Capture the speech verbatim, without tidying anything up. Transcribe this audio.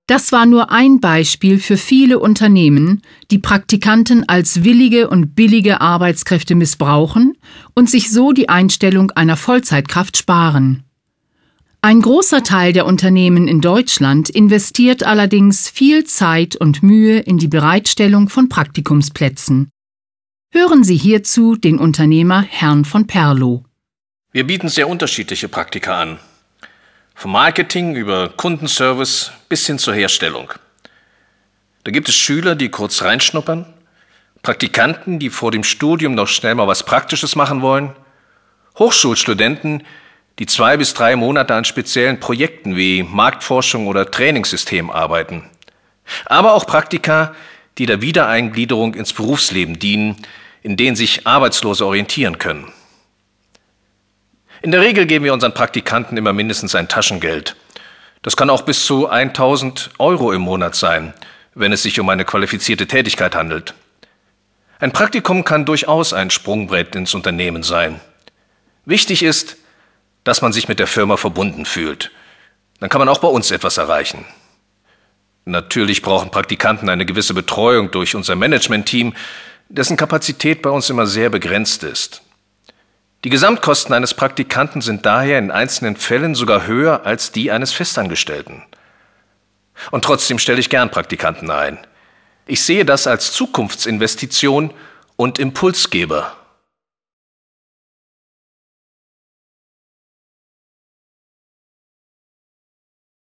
Das war nur ein Beispiel für viele Unternehmen, die Praktikanten als willige und billige Arbeitskräfte missbrauchen und sich so die Einstellung einer Vollzeitkraft sparen. Ein großer Teil der Unternehmen in Deutschland investiert allerdings viel Zeit und Mühe in die Bereitstellung von Praktikumsplätzen. Hören Sie hierzu den Unternehmer Herrn von Perlow. Wir bieten sehr unterschiedliche Praktika an. Vom Marketing über Kundenservice bis hin zur Herstellung. Da gibt es Schüler, die kurz reinschnuppern, Praktikanten, die vor dem Studium noch schnell mal was Praktisches machen wollen, Hochschulstudenten, die zwei bis drei Monate an speziellen Projekten wie Marktforschung oder Trainingssystem arbeiten. Aber auch Praktika, die der Wiedereingliederung ins Berufsleben dienen, in denen sich Arbeitslose orientieren können. In der Regel geben wir unseren Praktikanten immer mindestens ein Taschengeld. Das kann auch bis zu tausend Euro im Monat sein, wenn es sich um eine qualifizierte Tätigkeit handelt. Ein Praktikum kann durchaus ein Sprungbrett ins Unternehmen sein. Wichtig ist, dass man sich mit der Firma verbunden fühlt. Dann kann man auch bei uns etwas erreichen. Natürlich brauchen Praktikanten eine gewisse Betreuung durch unser Management-Team, dessen Kapazität bei uns immer sehr begrenzt ist. Die Gesamtkosten eines Praktikanten sind daher in einzelnen Fällen sogar höher als die eines Festangestellten. Und trotzdem stelle ich gern Praktikanten ein. Ich sehe das als Zukunftsinvestition und Impulsgeber.